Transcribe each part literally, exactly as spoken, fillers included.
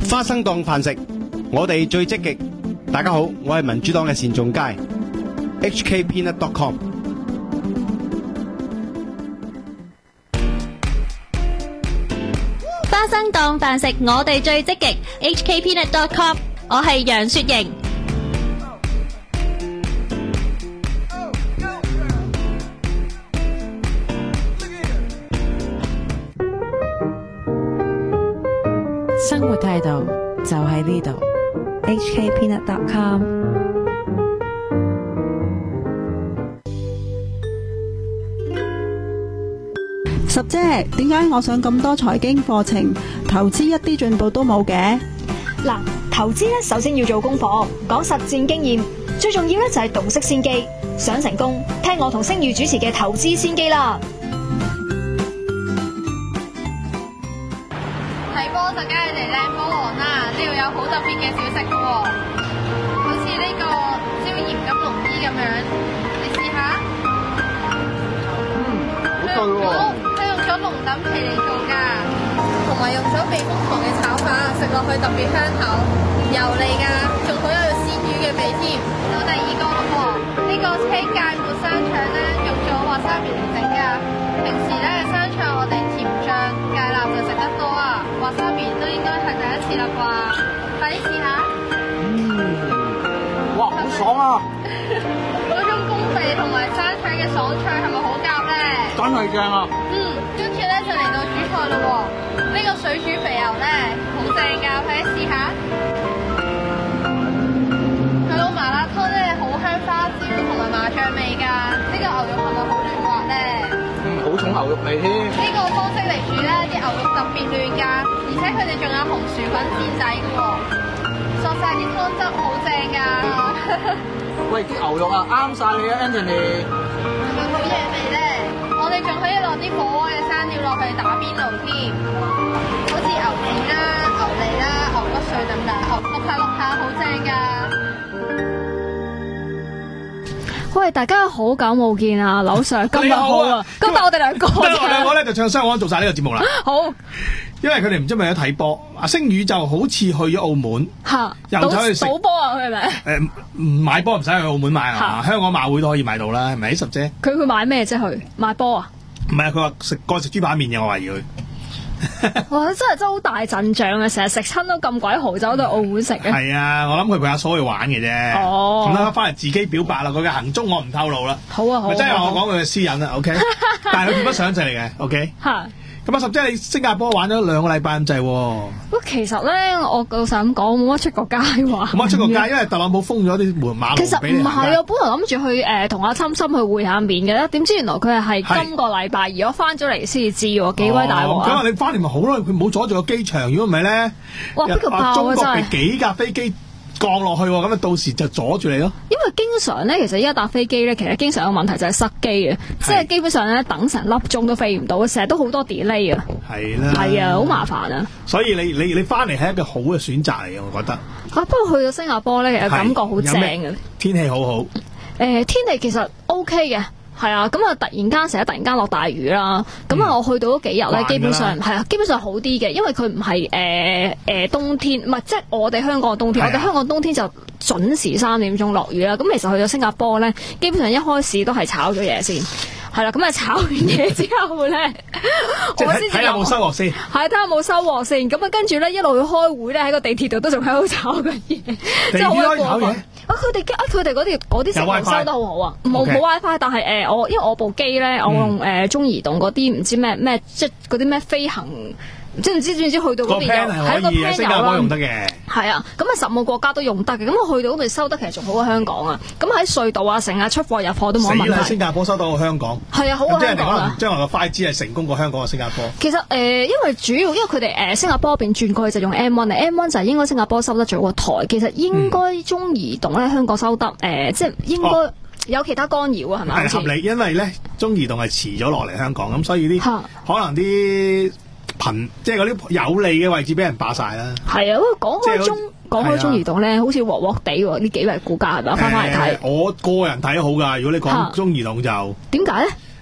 花生檔飯食，我哋最積極。大家好，我係民主黨嘅單仲偕 H K peanut dot com。 花生檔飯食，我哋最積極 H K peanut dot com。我係楊雪瑩。 生活態度就喺呢度 H K peanut dot com。 十姐，點解我上咁多財經課程，投資一啲進步都冇嘅？ 嗱，投資咧首先要做功課，講實戰經驗，最重要咧就係洞悉先機。想成功，聽我同星宇主持嘅投資先機啦。 睇波就梗係嚟靚波王啦！呢度有好特別嘅小食嘅喎，好似呢個椒鹽金龍衣咁樣，你試下。嗯，好對喎。佢用咗龍躉皮嚟做㗎，同埋用咗避風塘嘅炒法，食落去特別香口，油膩㗎，仲好有鮮魚嘅味添。到第二個咯喎，呢個青芥末生腸咧，用咗華沙米嚟整㗎。平時咧生腸我哋甜醬芥辣就食得多啊，華沙米都應該係第一次啦啩，快啲試下。 嗯，哇，好爽啊！ 嗰種公味同埋生腸嘅爽脆係咪好夾咧？ 真係正啊！ 嗯，跟住咧就嚟到主菜咯喎，呢個水煮肥牛咧好正㗎，快啲試下。佢個麻辣湯咧好香花椒同埋麻醬味㗎，呢個牛肉係咪好嫩滑咧？ 嗯，好重牛肉味添。 呢個方式嚟煮咧，啲牛肉特別嫩㗎，而且佢哋仲有紅薯粉墊底嘅喎，索晒啲湯汁好正㗎。 喂，啲牛肉啊啱晒你啊 Anthony。 係咪好嘢味咧？我哋仲可以落啲火鍋嘅生料落去打邊爐添，好似牛腱啦、牛脷啦、牛骨碎等等，淥下淥下好正㗎。 喂，大家好久冇見啊，劉 Sir 今日好啊，今日我哋兩個， 今日我兩個咧就唱雙簧做晒呢個節目啦。 好， 因為佢哋唔知咪有睇波，阿星宇就好似去咗澳門， 吓， 又走去食賭波啊，佢係咪？ 誒，唔買波唔使去澳門買啊，香港馬會都可以買到啦，係咪？十姐， 佢佢買咩啫？去買波啊？ 唔係啊，佢話食過食豬扒麵嘅，我懷疑佢。 哇！真係真係好大陣仗啊！成日食親都咁鬼豪，走到澳門食嘅。 係啊，我諗佢陪阿嫂去玩嘅啫。 哦， 咁啦，翻嚟自己表白啦，佢嘅行蹤我唔透露啦。 好啊好啊， 即係我講佢嘅私隱啦 ，OK。但係佢見不上就嚟嘅 ，OK。 係。 咁啊，十姐你新加坡玩咗兩個禮拜咁滯喎。 不過其實咧，我老實咁講，冇乜出過街話。 冇乜出過街，因為特朗普封咗啲門馬路俾你。 其實唔係啊，本來諗住去誒同阿琛琛去會下面嘅，點知原來佢係係今個禮拜，而我翻咗嚟先至知喎，幾鬼大鑊啊！ 咁啊，你翻嚟咪好咯，佢冇阻住個機場，如果唔係咧， 哇！邊個爆啊！ 中國嘅幾架飛機降落去，咁啊到時就阻住你咯。 因為經常咧，其實依家搭飛機咧，其實經常有個問題就係塞機嘅，即係基本上咧等成粒鐘都飛唔到，成日都好多 delay 啊。 係啦， 係啊，好麻煩啊。所以你你你翻嚟係一個好嘅選擇嚟嘅，我覺得。 啊，不過去到新加坡咧，其實感覺好正嘅。 天氣好好。誒、 呃，天氣其實 OK 嘅。係啊，咁啊突然間成日突然間落大雨啦，咁、嗯、啊我去到嗰幾日咧，基本上係啊，基本上好啲嘅，因為佢唔係誒誒冬天，唔係即係我哋香港嘅冬天，我哋香港冬天就準時三點鐘落雨啦。咁其實去到新加坡咧，基本上一開始都係炒咗嘢先，係啦，咁啊炒完嘢之後咧，我先睇下有冇收穫先， 係睇下有冇收穫先。咁啊跟住咧一路去開會咧，喺個地鐵度都仲喺度炒緊嘢，即係好過分。啊！佢哋啊！佢哋嗰啲嗰啲食物收得好好啊，冇冇 WiFi， 但係誒、呃、我因為我部機咧，我用誒、呃、中移動嗰啲唔知咩咩，即係嗰啲咩飛行，即係唔知知唔知去到嗰邊有喺個 plan 新加坡用得嘅。 係啊，咁啊十五個國家都用得嘅，咁我去到嗰邊收得其實仲好過香港啊。咁喺隧道啊，成日出貨入貨都冇問題。 死啦！新加坡收到過香港。係啊，好過香港啊。 將來個快支係成功過香港嘅新加坡。 其實誒、呃，因為主要因為佢哋誒新加坡嗰邊轉過去就用 M 一 M 一就係應該新加坡收得最好個台。其實應該中移動咧香港收得誒、呃，即係應該有其他干擾啊，係咪？ 係合理，因為咧中移動係遲咗落嚟香港，咁所以啲可能啲頻即係嗰啲有利嘅位置俾人霸晒啦。係啊，講開中。講開中移動咧，好似鑊鑊地喎，呢幾日股價係咪翻翻嚟睇？我個人睇好㗎，如果你講中移動就點解咧？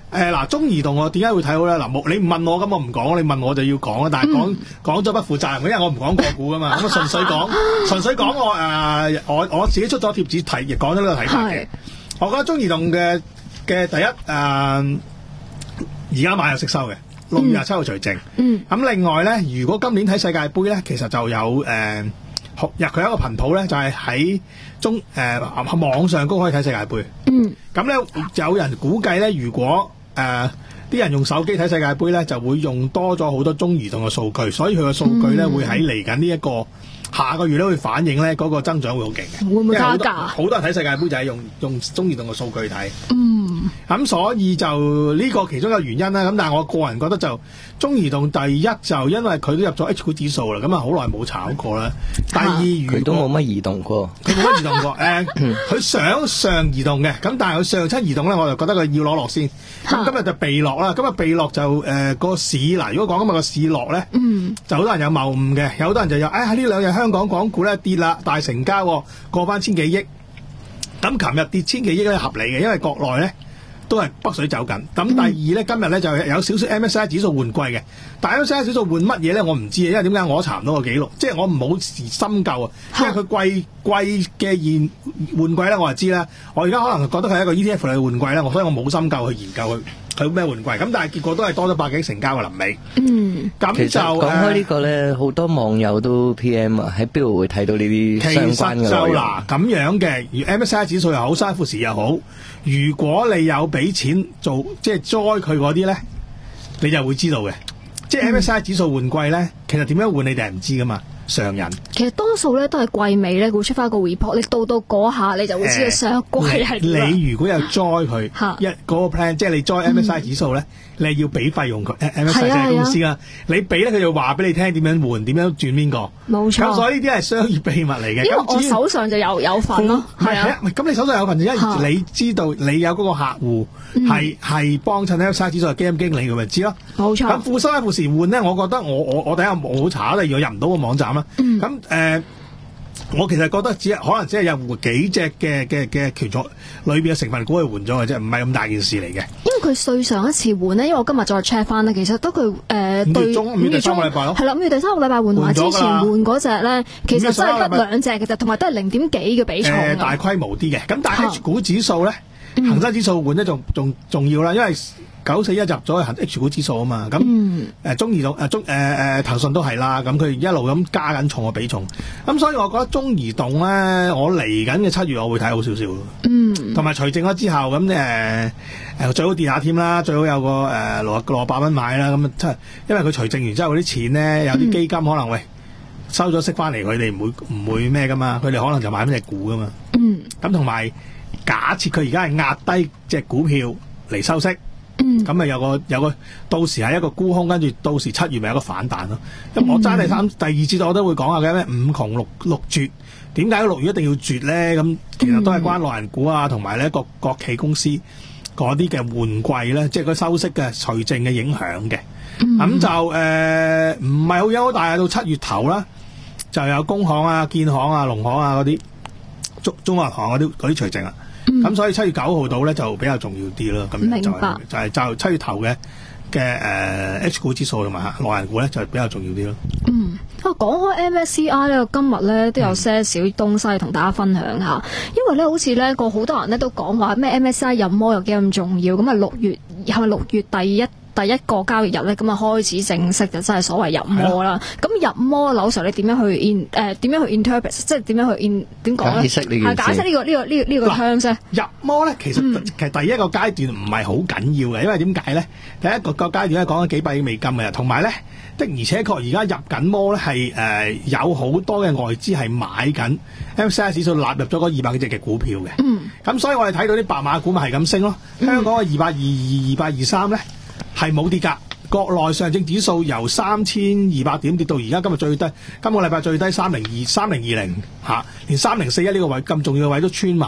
誒嗱，中移動我點解會睇好咧？嗱，冇你唔問我咁我唔講，你問我就要講啦。但係講講咗不負責任，因為我唔講個股噶嘛，咁啊純粹講，純粹講我誒、呃、我我自己出咗貼紙睇，亦講咗呢個睇法嘅。我覺得中移動嘅嘅第一誒，而、呃、家買有息收嘅，六月廿七號除淨。嗯。咁另外咧，如果今年睇世界盃咧，其實就有誒。呃入佢有一個頻譜咧，就係、是、喺中誒、呃、網上都可以睇世界盃。嗯，咁咧有人估計咧，如果誒啲、呃、人用手機睇世界盃咧，就會用多咗好多中移動嘅數據，所以佢嘅數據咧、嗯、會喺嚟緊呢一個下個月咧會反映咧嗰個增長會好勁嘅。會唔會加價？好多人睇世界盃就係用用中移動嘅數據睇。嗯，咁所以就呢個其中一個原因啦。咁但係我個人覺得就中移動第一就因為佢都入咗 H 股指數啦，咁啊好耐冇炒過啦。第二， 佢都冇乜移動過， 佢冇乜移動過。誒、呃，佢想上移動嘅，咁但係佢上七移動咧，我就覺得佢要攞落先。咁今日就避落啦。今日避落就誒、呃嗰個市嗱，如果講今日個市落咧，嗯，就好多人有謬誤嘅，有好多人就有誒喺呢兩日香港港股咧跌啦，大成交過翻千幾億。咁琴日跌千幾億咧合理嘅，因為國內咧都係北水走緊。咁第二咧，今日咧就有少少 M S I 指數換季嘅，但係 M S I 指數換乜嘢咧？我唔知啊，因為點解我查唔到個記錄，即係我唔好深究啊。因為佢季季嘅現換季咧，我就知啦。我而家可能覺得佢係一個 E T F 嚟換季啦，我所以我冇深究去研究佢佢咩換季。咁但係結果都係多咗百幾成交嘅臨尾。嗯，咁就其實講開呢個咧，好、呃、多網友都 P M 啊，喺邊度會睇到呢啲相關嘅內容？其實就嗱咁樣嘅，如 M S I 指數又好，三富時又好，如果你有俾錢做即係栽佢嗰啲咧，你就會知道嘅。即係 M S I 指數換季咧，其實點樣換你哋係唔知噶嘛。常人其實多數咧都係季尾咧會出翻個 report，你到到嗰下你就會知道上一季係點、 呃、你如果有 join 佢一嗰個 plan，即係你 join M S I 指數咧、嗯，你係要俾費用佢 M S I 即係公司啊，你俾咧佢就話俾你聽點樣換，點樣轉邊個。冇錯。咁所以呢啲係商業秘密嚟嘅。 因為我手上就有有份咯。係啊。 咁你手上有份，因為你知道你有嗰個客戶係係幫襯 M S I 指數嘅基金經理，佢咪知咯。冇錯。咁富收一富時換咧，我覺得我我我第一我好查啦，如果入唔到個網站啦。咁、嗯誒，我其實覺得只係可能只係有幾隻嘅嘅嘅權重裏邊嘅成分股去換咗嘅啫，唔係咁大件事嚟嘅。因為佢對上一次換咧，因為我今日再 check 翻咧，其實得佢誒五月中五月第三個禮拜咯，係啦，五月第三個禮拜換埋之前換嗰隻咧，其實真係得兩隻嘅啫，同埋都係零點幾嘅比重。誒， 大規模啲嘅，咁但係 H 股指數咧，恒生指數換咧仲仲重要啦，因為九四一入咗去 H 股指數啊嘛，咁誒、嗯呃、中移動誒中誒誒騰訊都係啦，咁佢一路咁加緊重個比重，咁所以我覺得中移動咧，我嚟緊嘅七月我會睇好少少咯，嗯，同埋除淨咗之後咁誒誒最好跌下添啦，最好有個誒六六百蚊買啦，咁即係因為佢除淨完之後嗰啲錢咧，有啲基金可能喂收咗息翻嚟，佢哋唔會唔會咩噶嘛，佢哋可能就買翻隻股噶嘛，嗯，咁同埋假設佢而家係壓低隻股票嚟收息。嗯，咁咪有個有個到時係一個沽空，跟住到時七月咪有個反彈咯。咁、嗯、我揸第三第二節我都會講下嘅咩五窮六六絕，點解六月一定要絕咧？咁其實都係關內銀股啊，同埋咧國國企公司嗰啲嘅換季咧，即係個收息嘅除淨嘅影響嘅。咁、嗯、就誒唔係好優大，到七月頭啦，就有工行啊、建行啊、農行啊嗰啲中中國銀行嗰啲嗰啲除淨啊。咁、嗯、所以七月九號到咧就比較重要啲咯，咁就係、就係就七月頭嘅嘅誒 H 股指數同埋內銀股咧就比較重要啲咯。 嗯，啊講開 M S C I 咧，今日咧都有些少東西同大家分享下，因為咧好似咧個好多人咧都講話咩 M S C I 入摩有幾咁重要，咁啊六月係咪六月第一？第一個交易日咧，咁啊開始正式就真係所謂入摩啦。咁入摩樓上你點樣去 in 誒點樣去 interpret， 即係點樣去 in 點講咧？ 解釋呢件事。 解釋呢個呢個呢個呢個 terms 咧。 入摩咧，其實、嗯、其實第一個階段唔係好緊要嘅，因為點解咧？第一個個階段咧講緊幾百億美金嘅，同埋咧的而且確而家入緊摩咧係誒有好多嘅外資係買緊 M S C I 指數納入咗嗰二百幾隻嘅股票嘅。嗯。咁所以我哋睇到啲白馬股咪係咁升咯。香港嘅二百二二、二百二三咧。係冇跌㗎，國內上證指數由三千二百點跌到而家今日最低，今個禮拜最低三零二三零二零嚇，連三零四一呢個位咁重要嘅位都穿埋。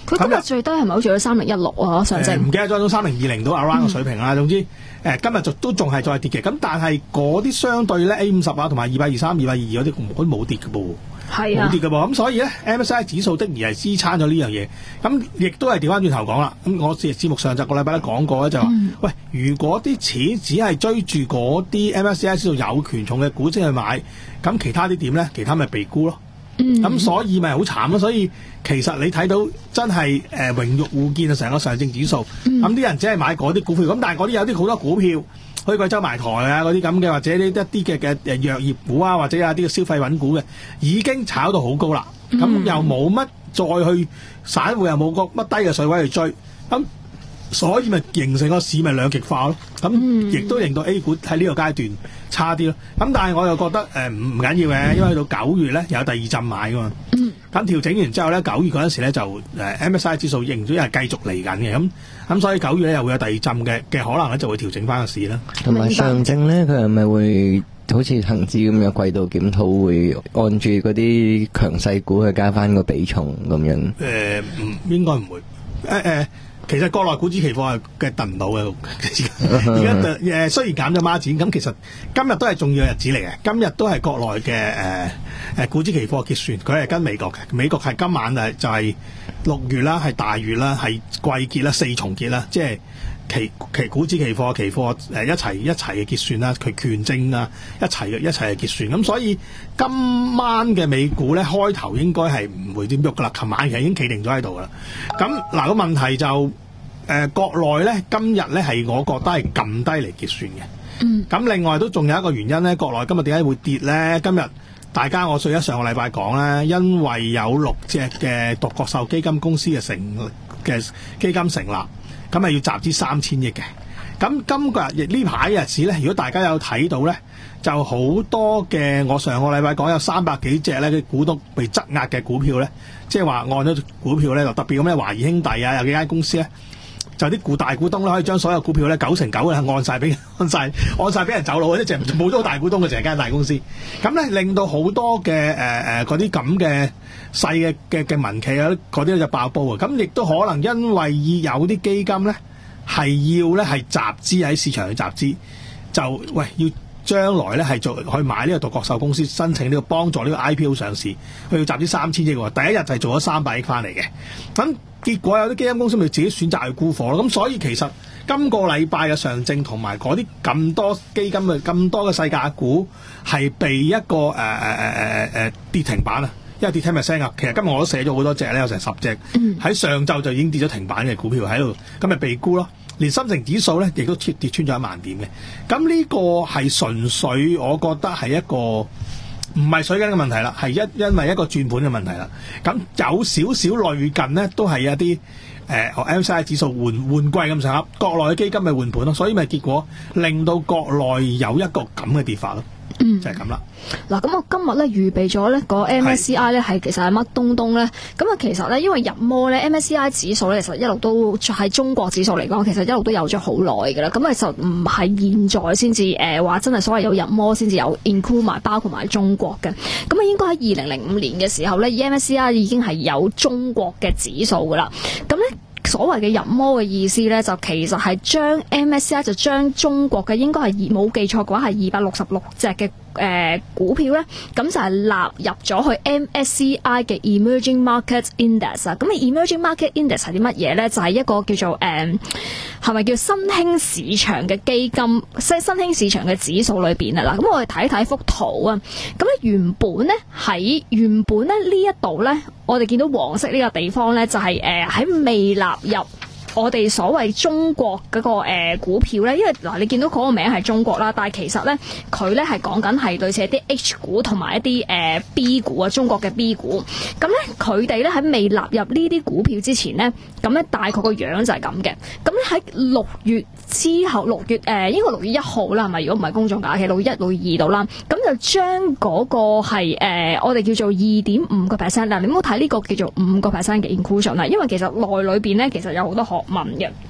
佢今日最低係咪好似有三零一六啊？上證唔記得咗，到三零二零到 around 個水平啦。總之誒今日就都仲係再跌嘅。咁但係嗰啲相對咧 A 五十啊同埋二百二三、二百二二嗰啲，我都冇跌嘅噃。 係啊， 冇跌嘅噃，咁所以咧 M S C I 指數的而係支撐咗呢樣嘢，咁亦都係調翻轉頭講啦。咁我節目上集個禮拜都講過咧，就話、嗯、喂，如果啲錢只係追住嗰啲 M S C I 指數有權重嘅股先去買，咁其他啲點咧？其他咪被沽咯。咁、嗯、所以咪好慘咯。所以其實你睇到真係誒榮辱互見啊，成個上證指數，咁、嗯、啲人只係買嗰啲股票，咁但係嗰啲有啲好多股票。去貴州埋台啊，嗰啲咁嘅，或者呢一啲嘅嘅誒藥業股啊，或者有啲嘅消費品股嘅，已經炒到好高啦。咁、嗯、又冇乜再去散戶又冇個乜低嘅水位去追，咁所以咪形成個市咪兩極化咯。咁亦都令到 A 股喺呢個階段差啲咯。咁但係我又覺得誒唔唔緊要嘅，因為去到九月咧有第二陣買噶嘛。咁調整完之後咧，九月嗰陣時咧就誒 M S C I 指數仍然係繼續嚟緊嘅。咁咁所以九月咧又會有第二陣嘅嘅可能咧，就會調整翻個市啦。 同埋上證咧，佢係咪會好似恒指咁樣季度檢討，會按住嗰啲強勢股去加翻個比重咁樣？誒、 呃，唔應該唔會。誒、呃、誒。其實國內股指期貨係嘅燉唔到嘅，而家誒雖然減咗孖展，咁其實今日都係重要嘅日子嚟嘅。今日都係國內嘅誒誒股指期貨結算，佢係跟美國嘅。美國係今晚誒就係六月啦，係大月啦，係季結啦，四重結啦，即係期期股指期貨、期貨誒一齊一齊嘅結算啦，佢權證啊一齊嘅一齊嘅結算。咁所以今晚嘅美股咧開頭應該係唔會點喐噶啦，琴晚其實已經企定咗喺度噶啦。咁嗱個問題就。誒、呃、國內咧今日咧係我覺得係撳低嚟結算嘅。嗯。咁另外都仲有一個原因咧，國內今日點解會跌咧？今日大家我上一上個禮拜講咧，因為有六隻嘅獨角獸基金公司嘅成嘅基金成立，咁係要集資三千億嘅。咁今個日呢排日子咧，如果大家有睇到咧，就好多嘅我上個禮拜講有三百幾隻咧嘅股東被質押嘅股票咧，即係話按咗股票咧，就特別咁咧，華誼兄弟啊，有幾間公司咧。就啲股大股東咧，可以將所有股票咧九成九嘅按晒俾按晒按晒俾人走佬，一隻冇咗大股東嘅成間大公司，咁咧令到好多嘅誒誒嗰啲咁嘅細嘅嘅嘅民企啊，嗰啲就爆煲啊！咁亦都可能因為有啲基金咧係要咧係集資喺市場去集資，就喂要將來咧係做去買呢個獨角獸公司，申請呢個幫助呢個 I P O 上市，佢要集資三千億喎，第一日就係做咗三百億翻嚟嘅，咁。結果有啲基金公司咪自己選擇去沽貨咯，咁所以其實今個禮拜嘅上證同埋嗰啲咁多基金嘅咁多嘅細價股係被一個誒誒誒誒誒跌停板啊，因為跌停 percent 啊。其實今日我都寫咗好多隻咧，有成十隻喺上晝就已經跌咗停板嘅股票喺度，咁咪被沽咯。連深成指數咧亦都跌跌穿咗一萬點嘅，咁呢個係純粹我覺得係一個。唔係水緊嘅問題啦，係一因為一個轉盤嘅問題啦。咁有少少類近呢，都係一啲誒、呃、M S C I 指數換換季咁上下，國內嘅基金咪換盤咯，所以咪結果令到國內有一個咁嘅跌法咯。嗯，就係咁啦。 嗱，咁我今日咧預備咗咧個 M S C I 咧係其實係乜東東咧？咁啊，其實咧因為入摩咧 M S C I 指數咧，其實一路都喺中國指數嚟講，其實一路都有咗好耐㗎啦。咁其實唔係現在先至誒話真係所謂有入摩先至有 include 埋包括埋中國嘅。咁啊，應該喺二零零五年嘅時候咧 ，M S C I 已經係有中國嘅指數㗎啦。咁咧。所謂嘅入摩嘅意思咧，就其實係將 M S C I 就將中國嘅應該係冇記錯嘅話係二百六十六隻嘅誒股票咧，咁就係納入咗去 M S C I 嘅 Emerging Market Index 啊。咁 Emerging Market Index 係啲乜嘢咧？就係、是、一個叫做誒係咪叫新興市場嘅基金，即係新興市場嘅指數裏邊啊。嗱，咁我哋睇睇幅圖啊。咁咧原本咧喺原本咧呢一度咧，我哋見到黃色呢個地方咧，就係誒喺未納入我哋所謂中國嗰、那個誒、呃、股票咧，因為嗱你見到嗰個名係中國啦，但係其實咧佢咧係講緊係類似一啲 H 股同埋一啲誒、呃、B 股啊，中國嘅 B 股。咁咧佢哋咧喺未納入呢啲股票之前咧，咁咧大概個樣就係咁嘅。咁咧喺六月之後，六月誒、呃、應該六月一號啦，係咪？如果唔係公眾假期，六月一、六月二度啦，咁就將嗰個係誒、呃、我哋叫做二點五個 percent 啦。你唔好睇呢個叫做五個 percent 嘅 inclusion 啦，因為其實內裏邊咧其實有好多學問嘅。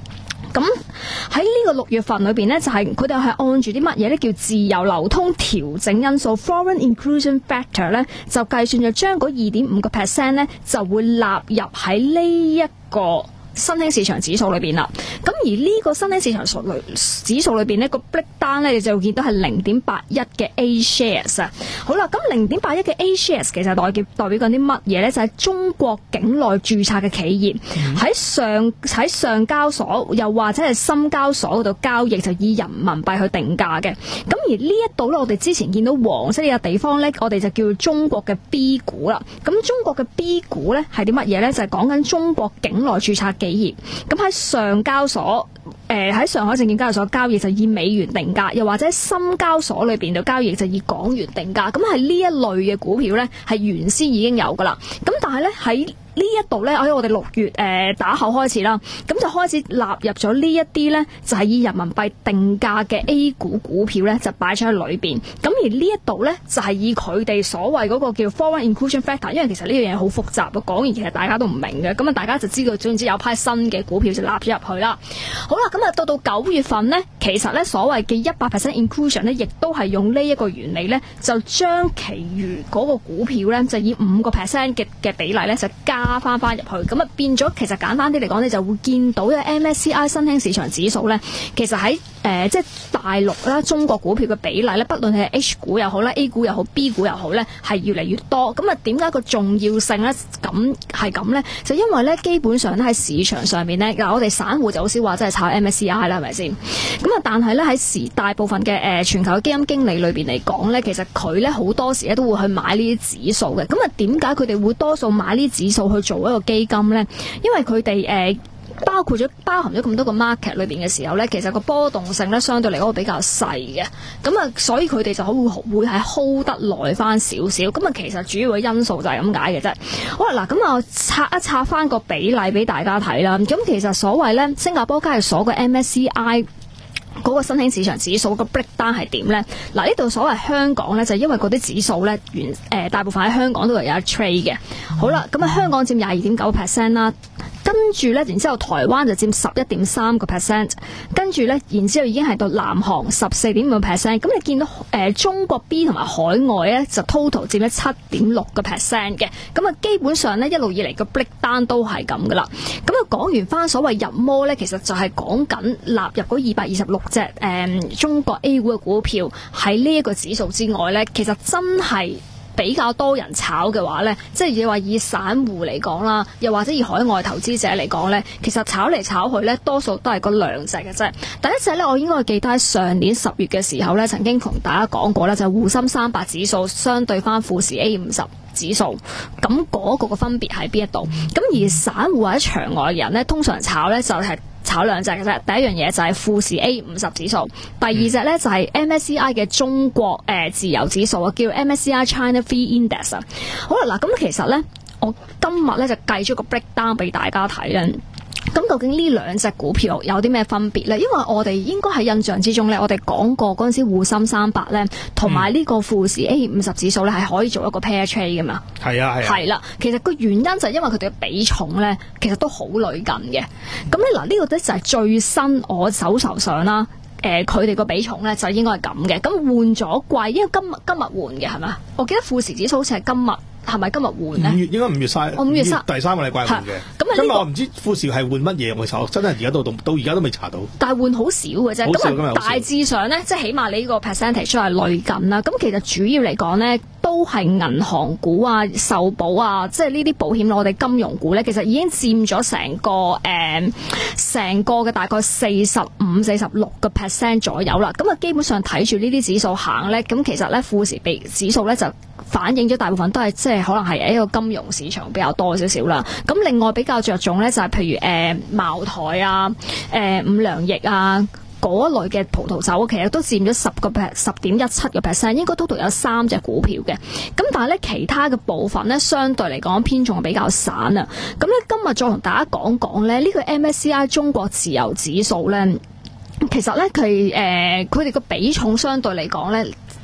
咁喺呢個六月份裏邊咧，就係佢哋係按住啲乜嘢咧？叫自由流通調整因素 （Foreign Inclusion Factor） 咧，就計算咗將嗰二點五個 percent 咧，就會納入喺呢一個新興市場指數裏邊啦，咁而呢個新興市場數裏指數裏邊呢個 breakdown 咧，你就會見到係零點八一嘅 A shares 啊。好啦，咁零點八一嘅 A shares 其實代表代表緊啲乜嘢咧？就係、是、中國境內註冊嘅企業喺、嗯、上喺上交所又或者係深交所嗰度交易，就以人民幣去定價嘅。咁而呢一度咧，我哋之前見到黃色呢個地方咧，我哋就叫中國嘅 B 股啦。咁中國嘅 B 股咧係啲乜嘢咧？就係講緊中國境內註冊企業，咁喺上交所，誒、呃、喺上海證券交易所交易就以美元定價，又或者深交所裏邊嘅交易就以港元定價。咁係呢一類嘅股票咧，係原先已經有噶啦。咁但係咧喺呢一度咧，喺我哋六月誒、呃、打後開始啦，咁就開始納入咗呢一啲咧，就係、是、以人民幣定價嘅 A 股股票咧，就擺咗喺裏邊。咁而呢一度咧，就係、是、以佢哋所謂嗰個叫 Foreign Inclusion Factor， 因為其實呢樣嘢好複雜，講完其實大家都唔明嘅，咁啊大家就知道總之有批新嘅股票就納咗入去啦。好啦，咁啊到到九月份咧，其實咧所謂嘅一百 percent inclusion 咧，亦都係用呢一個原理咧，就將其餘嗰個股票咧，就以五個 percent 嘅嘅比例咧，就加加翻翻入去，咁啊變咗，其實簡單啲嚟講，你就會見到嘅 M S C I 新興市場指數咧，其實喺誒、呃、即係大陸啦，中國股票嘅比例咧，不論係 H 股又好啦 A 股又好 B 股又好咧，係越嚟越多。咁啊點解個重要性咧咁係咁咧？就因為咧基本上咧喺市場上面咧，嗱我哋散戶就好少話真係炒 M S C I 啦，係咪先？咁啊但係咧喺時大部分嘅誒、呃、全球嘅基金經理裏邊嚟講咧，其實佢咧好多時咧都會去買呢啲指數嘅。咁啊點解佢哋會多數買呢啲指數去做一個基金咧？因為佢哋誒包括咗包含咗咁多個 market 裏邊嘅時候咧，其實個波動性咧相對嚟講比較細嘅，咁啊所以佢哋就會會係 hold 得耐翻少少。咁啊其實主要嘅因素就係咁解嘅啫。好啦，嗱咁啊拆一拆翻個比例俾大家睇啦。咁其實所謂咧新加坡交易所嘅 M S C I 嗰個新興市場指數個 breakdown 係點咧？嗱呢度所謂香港咧，就係、因為嗰啲指數咧，原誒、呃、大部分喺香港都係有一 trade 嘅。好啦，咁啊香港佔廿二點九 percent 啦。跟住咧，然之後台灣就佔十一點三個 percent， 跟住咧，然之後已經係到南韓十四點五個 percent。咁你見到誒、呃、中國 B 同埋海外咧，就 total 佔咗七點六個 percent 嘅。咁啊，基本上咧一路以嚟個 breakdown 都係咁噶啦。咁啊，講完翻所謂入摩咧，其實就係講緊納入嗰二百二十六隻誒、呃、中國 A 股嘅股票喺呢一個指數之外咧，其實真係比較多人炒嘅話呢，即係你話以散戶嚟講啦，又或者以海外投資者嚟講呢，其實炒嚟炒去呢，多數都係嗰兩隻嘅啫。第一隻呢，我應該記得喺上年十月嘅時候呢，曾經同大家講過呢，就係滬深三百指數相對翻富時 A 五十指數，咁嗰個嘅分別喺邊一度？咁而散戶或者場外人呢，通常炒呢就係、是炒兩隻嘅啫，第一樣嘢就係富時 A 五十指數，第二隻咧就係 M S C I 嘅中國誒、呃、自由指數啊，叫 M S C I China Free Index 啊。好啦，嗱咁其實咧，我今日咧就計咗個 breakdown 俾大家睇咧。咁究竟呢兩隻股票有啲咩分別咧？因為我哋應該喺印象之中咧，我哋講過嗰陣時滬深三百咧，同埋呢個富時 A 五十指數咧係可以做一個 pair trade 噶嘛。係啊係啊。係啦，其實個原因就係因為佢哋嘅比重咧，其實都好類近嘅。咁咧嗱，呢個咧就係最新我手頭上啦。誒佢哋個比重咧就應該係咁嘅。咁換咗季，因為今日今日換嘅係咪？我記得富時指數好似係今日。係咪今日換咧？ 五月應該五月三， 我五月三第三個禮拜換嘅。咁今日我唔知富時係換乜嘢，我查真係而家到到到而家都未查到。 但係換好少嘅啫。咁啊，大致上咧，即係起碼你呢個 percentage 都係類近啦。咁其實主要嚟講咧，都係銀行股啊、壽保啊，即係呢啲保險我哋金融股咧，其實已經佔咗成個誒成個嘅大概四十五、四十六個 percent 左右啦。咁啊，基本上睇住呢啲指數行咧，咁其實咧富時被指數咧就反映咗大部分都係即係可能係一個金融市場比較多少少啦。咁另外比較着重咧就係、是、譬如誒、呃、茅台啊、誒、呃、五糧液啊嗰一類嘅葡萄酒，其實都佔咗十個 percent、十點一七個 percent， 應該 total 有三隻股票嘅。咁但係咧其他嘅部分咧，相對嚟講偏重係比較散啊。咁咧今日再同大家講講咧，呢、這個 M S C I 中國自由指數咧，其實咧佢誒佢哋個比重相對嚟講咧。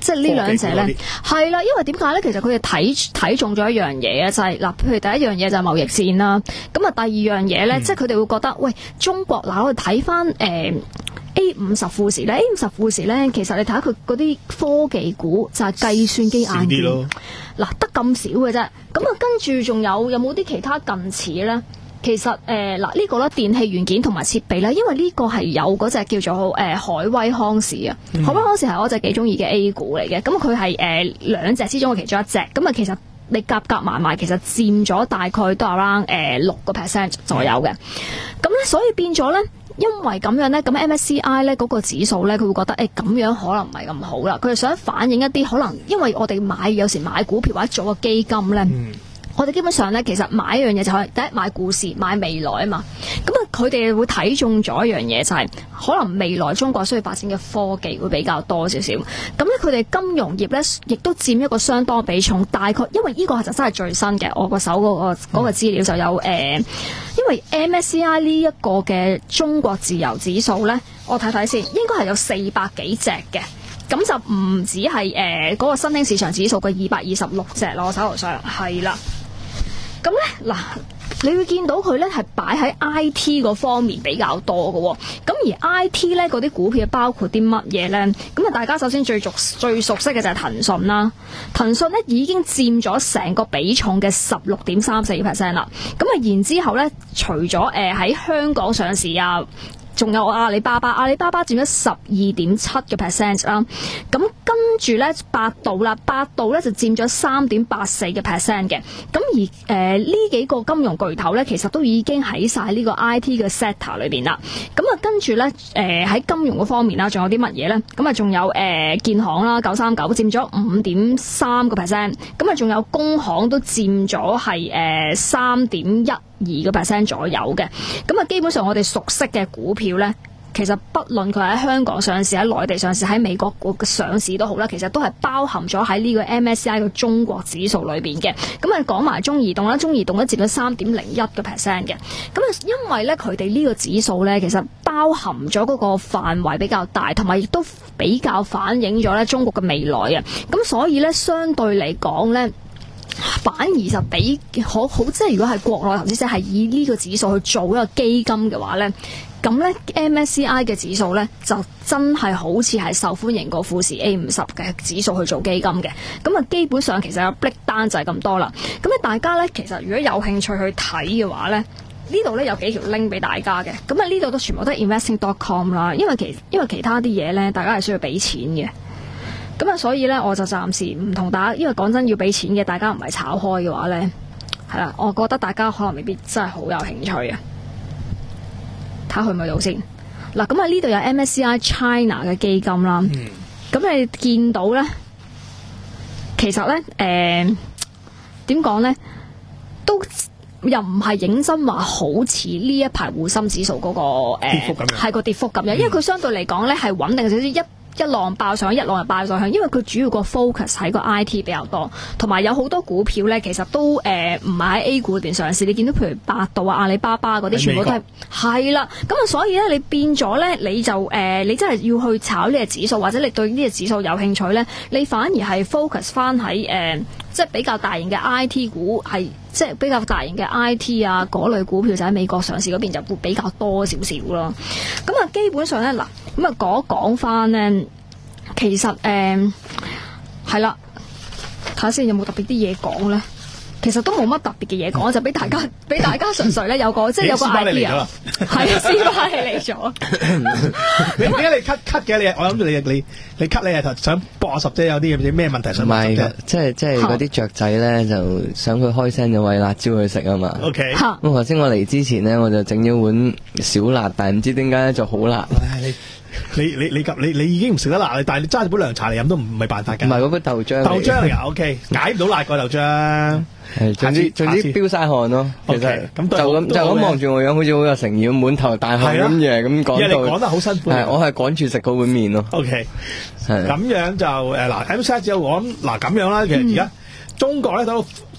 即係呢兩者咧，係啦，因為點解咧？其實佢哋睇睇中咗一樣嘢啊，就係、是、嗱，譬如第一樣嘢就係貿易戰啦。咁啊，第二樣嘢咧，嗯、即係佢哋會覺得，喂，中國嗱，我哋睇翻誒 A 五十富時咧 ，A 五十富時咧，其實你睇下佢嗰啲科技股就係計算機硬件，嗱得咁少嘅啫。咁啊，跟住仲有有冇啲其他近似咧？其實誒嗱、呃這個、呢個咧電器元件同埋設備咧，因為呢個係有嗰隻叫做誒、呃、海威康視啊，嗯、海威康視係我隻幾中意嘅 A 股嚟嘅，咁佢係誒兩隻之中嘅其中一隻，咁啊其實你夾夾埋埋，其實佔咗大概都係 around 誒六個 percent 左右嘅，咁咧、嗯、所以變咗咧，因為咁樣咧，咁 M S C I 咧嗰個指數咧，佢會覺得誒咁、欸、樣可能唔係咁好啦，佢係想反映一啲可能，因為我哋買有時買股票或者做個基金咧。嗯我哋基本上咧，其實買一樣嘢就係第一買故事、買未來啊嘛。咁啊，佢哋會睇中咗一樣嘢，就係、是、可能未來中國需要發展嘅科技會比較多少少。咁咧，佢哋金融業咧，亦都佔一個相當比重。大概因為呢個就真係最新嘅，我個手嗰、那個嗰、那個資料就有誒、呃，因為 M S C I 呢一個嘅中國自由指數咧，我睇睇先，應該係有四百幾隻嘅。咁就唔止係誒嗰個新興市場指數嘅二百二十六隻咯，我手頭上係啦。咁咧嗱，你會見到佢咧係擺喺 I T 嗰方面比較多嘅喎、哦。咁而 I T 咧嗰啲股票包括啲乜嘢咧？咁啊，大家首先最熟最熟悉嘅就係騰訊啦。騰訊咧已經佔咗成個比重嘅十六點三四 percent 啦。咁啊，然之後咧，除咗誒喺香港上市啊。仲有阿里巴巴，阿里巴巴佔咗十二點七嘅 percent 啦。咁跟住咧，百度啦，百度咧就佔咗三點八四嘅 percent 嘅。咁而誒呢、呃、幾個金融巨頭咧，其實都已經喺晒呢個 I T 嘅 sector 裏邊啦。咁啊，跟住咧誒喺金融嗰方面啦，仲有啲乜嘢咧？咁啊，仲有誒、呃、建行啦，九三九佔咗五點三個 percent。咁啊，仲有工行都佔咗係誒三點一二個 percent 左右嘅。咁啊，基本上我哋熟悉嘅股票咧，其實不論佢喺香港上市、喺內地上市、喺美國嘅上市都好啦，其實都係包含咗喺呢個 M S C I 嘅中國指數裏邊嘅。咁啊，講埋中移動啦，中移動咧佔咗三點零一個 percent 嘅。咁啊，因為咧佢哋呢個指數咧，其實包含咗嗰個範圍比較大，同埋亦都比較反映咗咧中國嘅未來嘅。咁所以咧，相對嚟講咧，反而就比好好，即係如果係國內投資者係以呢個指數去做一個基金嘅話咧，咁咧 M S C I 嘅指數咧就真係好似係受歡迎過富時 A 五十嘅指數去做基金嘅。咁啊，基本上其實有 break down就係咁多啦。咁咧大家咧其實如果有興趣去睇嘅話咧，呢度咧有幾條 link 俾大家嘅。咁啊，呢度都全部都係 investing dot com 啦。因為其因為其他啲嘢咧，大家係需要俾錢嘅。咁啊，所以咧我就暫時唔同大家，因為講真要俾錢嘅，大家唔係炒開嘅話咧，係啦，我覺得大家可能未必真係好有興趣啊。睇下去唔去到先。嗱，咁啊呢度有 M S C I China 嘅基金啦。咁、嗯、你見到咧，其實咧，誒點講咧，都又唔係認真話好似呢一排滬深指數嗰、那個誒，係、呃、個跌幅咁樣，因為佢相對嚟講咧係穩定少少一。一浪爆上去，一浪又爆上去，因為佢主要個 focus 喺個 I T 比較多，同埋有好多股票咧，其實都誒唔係喺 A 股裏邊上市。你見到譬如百度啊、阿里巴巴嗰啲，全部都係係啦。咁啊，所以咧，你變咗咧，你就誒、呃，你真係要去炒呢個指數，或者你對呢個指數有興趣咧，你反而係 focus 翻喺誒，即係比較大型嘅 I T 股，係即係比較大型嘅 I T 啊嗰類股票，就喺美國上市嗰邊就會比較多少少咯。咁啊，基本上咧嗱。咁啊，講講翻咧，其實誒係啦，睇下先有冇特別啲嘢講咧。其實都冇乜特別嘅嘢講，就俾大家俾大家純粹咧有個即係有個 idea。係啊，斯巴你嚟咗。 你點解你 cut cut 嘅？你我諗住你你你 cut 你係想搏我十啫？有啲咩問題想問？唔係， 即係即係嗰啲雀仔咧，就想佢開聲就餵辣椒去食啊嘛。OK。咁頭先我嚟之前咧，我就整咗碗小辣，但係唔知點解咧就好辣。 你你你你你已經唔食得辣，但係你揸住杯涼茶嚟飲都唔唔係辦法㗎。 唔係嗰杯豆漿。豆漿嚟㗎 ，OK，解唔到辣個豆漿。 係，總之總之飆晒汗咯。其實咁就咁就咁望住我樣，好似好有誠意，滿頭大汗咁嘢咁講到。因為你講得好辛苦。係，我係趕住食嗰碗麵咯。 OK，係咁樣就誒嗱 ，M S C I 之後我諗嗱咁樣啦，其實而家中國咧都。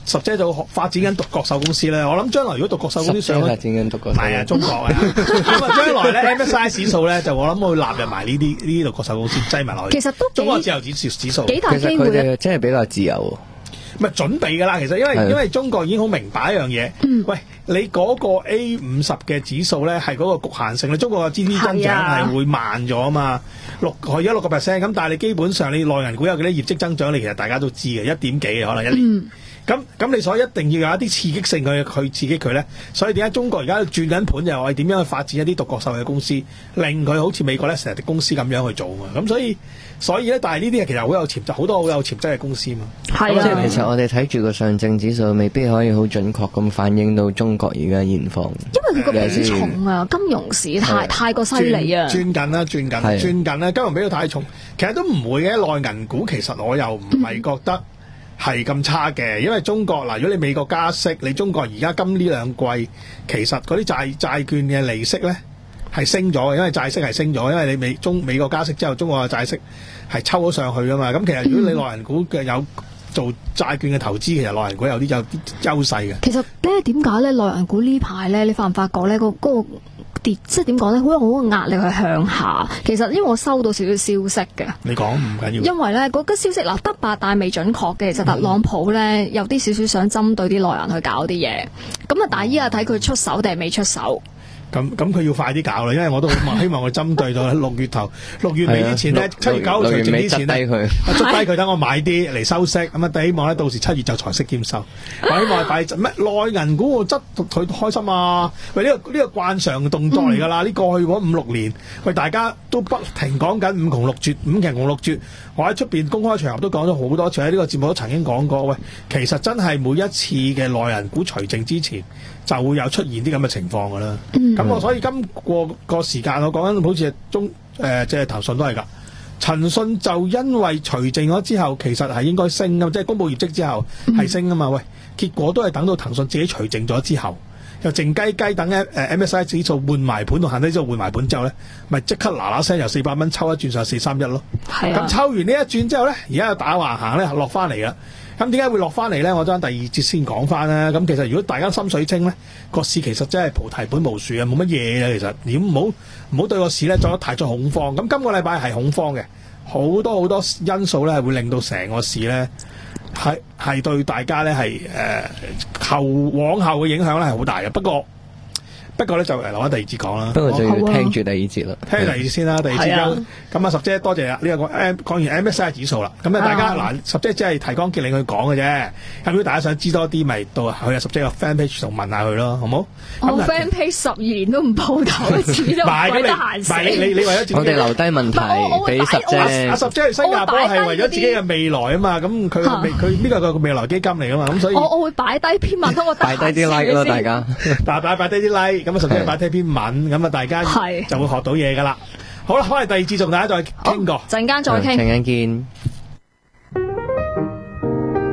十姐就發展緊獨角獸公司咧。我諗將來如果獨角獸公司上， 發展緊獨角獸， 係啊，中國啊。咁啊，將來咧 M S I 指數咧，就我諗會納入埋呢啲呢啲獨角獸公司擠埋落去。 其實都中國自由指數指數， 幾大機會。 其實佢哋真係比較自由。 唔係準備㗎啦，其實因為因為中國已經好明白一樣嘢。嗯、喂，你嗰個 A 五十嘅指數咧係嗰個局限性，你中國嘅 G D P 增長係會慢咗啊嘛，六而家六個 percent 咁，但係你基本上你內銀股有幾多業績增長，你其實大家都知嘅，一點幾可能一年。咁咁、嗯、你所以一定要有一啲刺激性去去刺激佢咧，所以點解中國而家轉緊盤就係點樣去發展一啲獨角獸嘅公司，令佢好似美國咧成日啲公司咁樣去做啊嘛，咁所以。所以咧，但係呢啲係其實好有潛質，好多好有潛質嘅公司嘛。 係啊，即係其實我哋睇住個上證指數，未必可以好準確咁反映到中國而家現況。 因為佢個比重啊，金融市太太過犀利啊。 轉緊啦，轉緊，轉緊啦，金融比較太重，其實都唔會嘅。內銀股其實我又唔係覺得係咁差嘅，因為中國嗱，如果你美國加息，你中國而家今呢兩季其實嗰啲債債券嘅利息咧。係升咗嘅，因為債息係升咗，因為你美中美國加息之後，中國嘅債息係抽咗上去噶嘛。咁其實如果你內銀股嘅有做債券嘅投資，其實內銀股有啲有啲優勢嘅。 其實咧點解咧內銀股呢排咧，你發唔發覺咧個嗰個跌，即係點講咧，好有好嘅壓力去向下。其實因為我收到少少消息嘅， 你講唔緊要。 因為咧嗰個消息嗱得八，但係未準確嘅。其實特朗普咧有啲少少想針對啲內銀去搞啲嘢。咁啊，但係依家睇佢出手定係未出手。 咁咁佢要快啲搞啦，因為我都好希望佢針對到六月頭、六月尾之前咧，七月九號除淨之前咧，捉低佢，等我買啲嚟收息。咁啊，希望咧到時七月就財息兼收。我希望快咩內銀股我執佢開心啊！喂，呢個呢個慣常動作嚟㗎啦，呢過去嗰五六年，喂大家都不停講緊五窮六絕，五窮六絕。我喺出邊公開場合都講咗好多次，喺呢個節目都曾經講過。喂，其實真係每一次嘅內銀股除淨之前，就會有出現啲咁嘅情況㗎啦。咁、嗯、我所以今個個時間我講緊好似係中誒即係騰訊都係㗎。騰訊就因為除淨咗之後，其實係應該升㗎，即係公佈業績之後係升㗎嘛。喂，結果都係等到騰訊自己除淨咗之後，又靜雞雞等 M S I 指數換埋盤同恒生指數換埋盤之後咧，咪即刻嗱嗱聲由四百蚊抽一轉上四三一咯。係啊。咁抽完呢一轉之後咧，而家又打橫行咧，落翻嚟啦。咁點解會落翻嚟咧？我將第二節先講翻啦。咁其實如果大家心水清咧，個市其實真係菩提本無樹啊，冇乜嘢嘅其實。你唔好唔好對個市咧作得太咗恐慌。咁今個禮拜係恐慌嘅，好多好多因素咧係會令到成個市咧係係對大家咧係誒後往後嘅影響咧係好大嘅。不過不過咧就留翻第二節講啦。 不過就要聽住第二節啦。 聽住第二節先啦，第二節休。咁啊，十姐多謝啦。呢個講 M 講完 M S I 指數啦。咁咧大家嗱，十姐只係提綱挈領佢講嘅啫。咁如果大家想知多啲，咪到去阿十姐個 fan page 度問下佢咯，好冇？ 我 fan page 十二年都唔鋪頭，一次都唔鬼得閒死。 你你你為咗自己， 我哋留低問題俾十姐。 阿十姐去新加坡係為咗自己嘅未來啊嘛。咁佢佢呢個個未來基金嚟噶嘛。咁所以我我會擺低篇文，我擺低啲 like 咯，大家。 擺擺擺低啲 like，咁啊十姐擺低篇文，咁啊大家就會學到嘢噶啦。好啦，可能第二節同大家再傾過， 陣間再傾， 陣間見。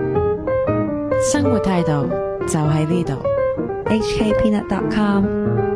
生活態度就喺呢度。H K Peanut dot com